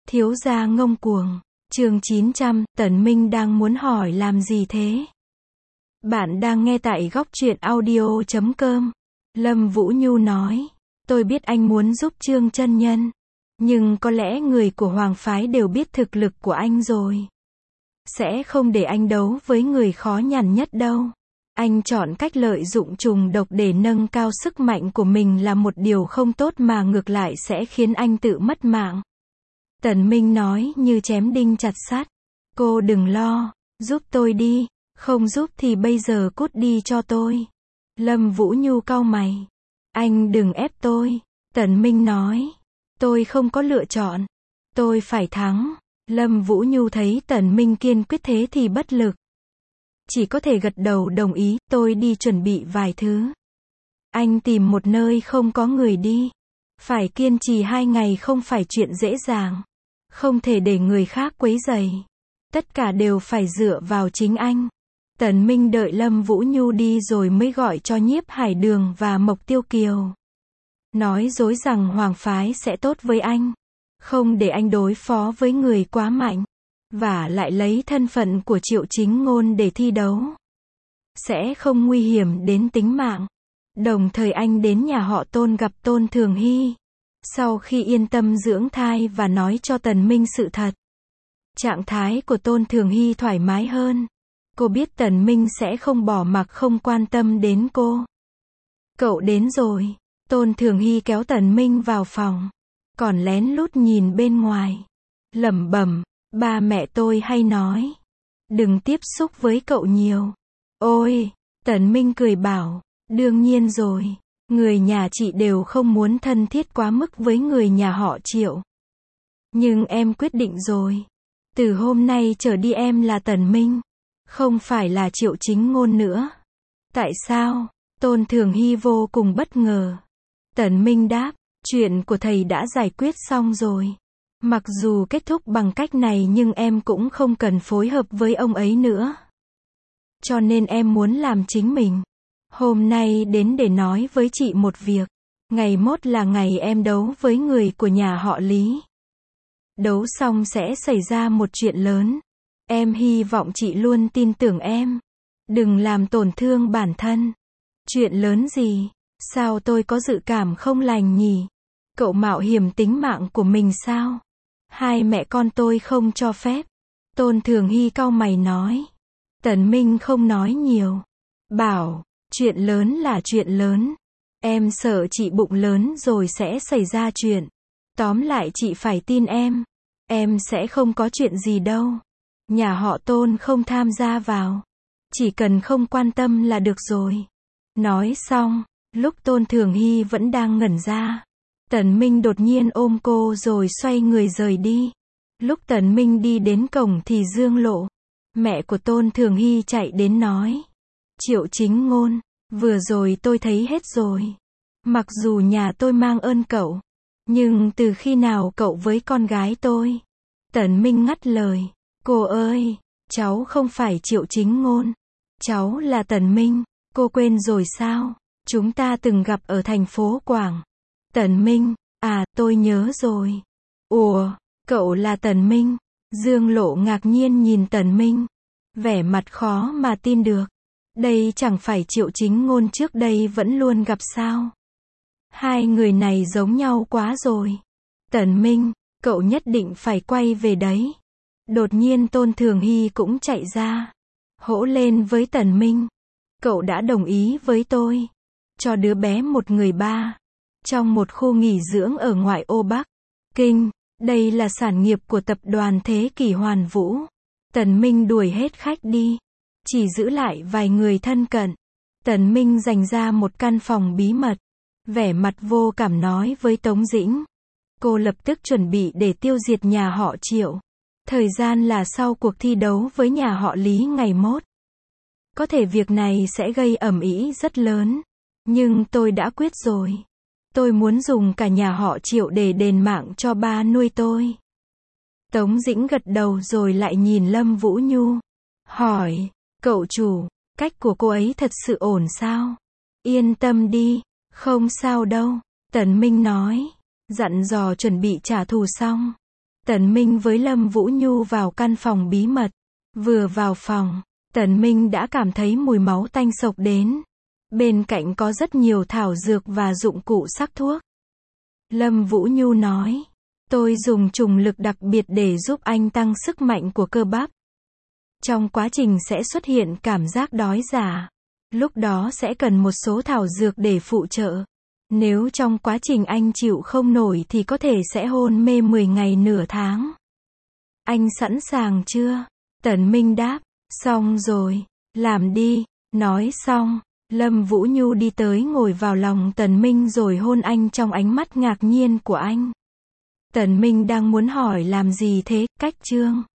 Thiếu gia ngông cuồng. Chương 900, Tần Minh đang muốn hỏi làm gì thế? Bạn đang nghe tại góc truyện audio.com. Lâm Vũ Nhu nói, tôi biết anh muốn giúp Trương chân nhân, nhưng có lẽ người của Hoàng phái đều biết thực lực của anh rồi. Sẽ không để anh đấu với người khó nhằn nhất đâu. Anh chọn cách lợi dụng trùng độc để nâng cao sức mạnh của mình là một điều không tốt mà ngược lại sẽ khiến anh tự mất mạng. Tần Minh nói như chém đinh chặt sắt. Cô đừng lo, giúp tôi đi, không giúp thì bây giờ cút đi cho tôi. Lâm Vũ Nhu cau mày. Anh đừng ép tôi. Tần Minh nói. Tôi không có lựa chọn. Tôi phải thắng. Lâm Vũ Nhu thấy Tần Minh kiên quyết thế thì bất lực. Chỉ có thể gật đầu đồng ý, tôi đi chuẩn bị vài thứ. Anh tìm một nơi không có người đi. Phải kiên trì 2 ngày không phải chuyện dễ dàng. Không thể để người khác quấy rầy. Tất cả đều phải dựa vào chính anh. Tần Minh đợi Lâm Vũ Nhu đi rồi mới gọi cho Nhiếp Hải Đường và Mộc Tiêu Kiều. Nói dối rằng Hoàng phái sẽ tốt với anh. Không để anh đối phó với người quá mạnh. Và lại lấy thân phận của Triệu Chính Ngôn để thi đấu. Sẽ không nguy hiểm đến tính mạng. Đồng thời anh đến nhà họ Tôn gặp Tôn Thường Hy. Sau khi yên tâm dưỡng thai và nói cho Tần Minh sự thật. Trạng thái của Tôn Thường Hy thoải mái hơn. Cô biết Tần Minh sẽ không bỏ mặc không quan tâm đến cô. Cậu đến rồi. Tôn Thường Hy kéo Tần Minh vào phòng. Còn lén lút nhìn bên ngoài. Lẩm bẩm, ba mẹ tôi hay nói. Đừng tiếp xúc với cậu nhiều. Ôi, Tần Minh cười bảo, đương nhiên rồi. Người nhà chị đều không muốn thân thiết quá mức với người nhà họ Triệu. Nhưng em quyết định rồi. Từ hôm nay trở đi em là Tần Minh. Không phải là Triệu Chính Ngôn nữa. Tại sao? Tôn Thường Hy vô cùng bất ngờ. Tần Minh đáp, chuyện của thầy đã giải quyết xong rồi. Mặc dù kết thúc bằng cách này nhưng em cũng không cần phối hợp với ông ấy nữa. Cho nên em muốn làm chính mình. Hôm nay đến để nói với chị một việc. Ngày mốt là ngày em đấu với người của nhà họ Lý. Đấu xong sẽ xảy ra một chuyện lớn. Em hy vọng chị luôn tin tưởng em. Đừng làm tổn thương bản thân. Chuyện lớn gì? Sao tôi có dự cảm không lành nhỉ? Cậu mạo hiểm tính mạng của mình sao? Hai mẹ con tôi không cho phép. Tôn Thường Hy cau mày nói. Tần Minh không nói nhiều. Bảo, chuyện lớn là chuyện lớn. Em sợ chị bụng lớn rồi sẽ xảy ra chuyện. Tóm lại chị phải tin em. Em sẽ không có chuyện gì đâu. Nhà họ Tôn không tham gia vào. Chỉ cần không quan tâm là được rồi. Nói xong, lúc Tôn Thường Hy vẫn đang ngẩn ra. Tần Minh đột nhiên ôm cô rồi xoay người rời đi. Lúc Tần Minh đi đến cổng thì Dương Lộ, mẹ của Tôn Thường Hy chạy đến nói. Triệu Chính Ngôn, vừa rồi tôi thấy hết rồi. Mặc dù nhà tôi mang ơn cậu. Nhưng từ khi nào cậu với con gái tôi? Tần Minh ngắt lời. Cô ơi, cháu không phải Triệu Chính Ngôn. Cháu là Tần Minh. Cô quên rồi sao? Chúng ta từng gặp ở thành phố Quảng. Tần Minh, à, tôi nhớ rồi. Ủa, cậu là Tần Minh? Dương Lộ ngạc nhiên nhìn Tần Minh. Vẻ mặt khó mà tin được. Đây chẳng phải Triệu Chính Ngôn trước đây vẫn luôn gặp sao? Hai người này giống nhau quá rồi. Tần Minh, cậu nhất định phải quay về đấy. Đột nhiên Tôn Thường Hy cũng chạy ra. Hỗ lên với Tần Minh. Cậu đã đồng ý với tôi. Cho đứa bé một người ba. Trong một khu nghỉ dưỡng ở ngoại ô Bắc Kinh. Đây là sản nghiệp của tập đoàn Thế Kỷ Hoàn Vũ. Tần Minh đuổi hết khách đi. Chỉ giữ lại vài người thân cận. Tần Minh dành ra một căn phòng bí mật. Vẻ mặt vô cảm nói với Tống Dĩnh. Cô lập tức chuẩn bị để tiêu diệt nhà họ Triệu. Thời gian là sau cuộc thi đấu với nhà họ Lý ngày mốt. Có thể việc này sẽ gây ầm ĩ rất lớn. Nhưng tôi đã quyết rồi. Tôi muốn dùng cả nhà họ Triệu để đền mạng cho ba nuôi tôi. Tống Dĩnh gật đầu rồi lại nhìn Lâm Vũ Nhu. Hỏi, cậu chủ, cách của cô ấy thật sự ổn sao? Yên tâm đi, không sao đâu. Tần Minh nói, dặn dò chuẩn bị trả thù xong. Tần Minh với Lâm Vũ Nhu vào căn phòng bí mật. Vừa vào phòng, Tần Minh đã cảm thấy mùi máu tanh sộc đến. Bên cạnh có rất nhiều thảo dược và dụng cụ sắc thuốc. Lâm Vũ Nhu nói, tôi dùng trùng lực đặc biệt để giúp anh tăng sức mạnh của cơ bắp. Trong quá trình sẽ xuất hiện cảm giác đói giả. Lúc đó sẽ cần một số thảo dược để phụ trợ. Nếu trong quá trình anh chịu không nổi thì có thể sẽ hôn mê 10 ngày nửa tháng. Anh sẵn sàng chưa? Tần Minh đáp, xong rồi, làm đi. Nói xong, Lâm Vũ Nhu đi tới ngồi vào lòng Tần Minh rồi hôn anh trong ánh mắt ngạc nhiên của anh. Tần Minh đang muốn hỏi làm gì thế, cách chương.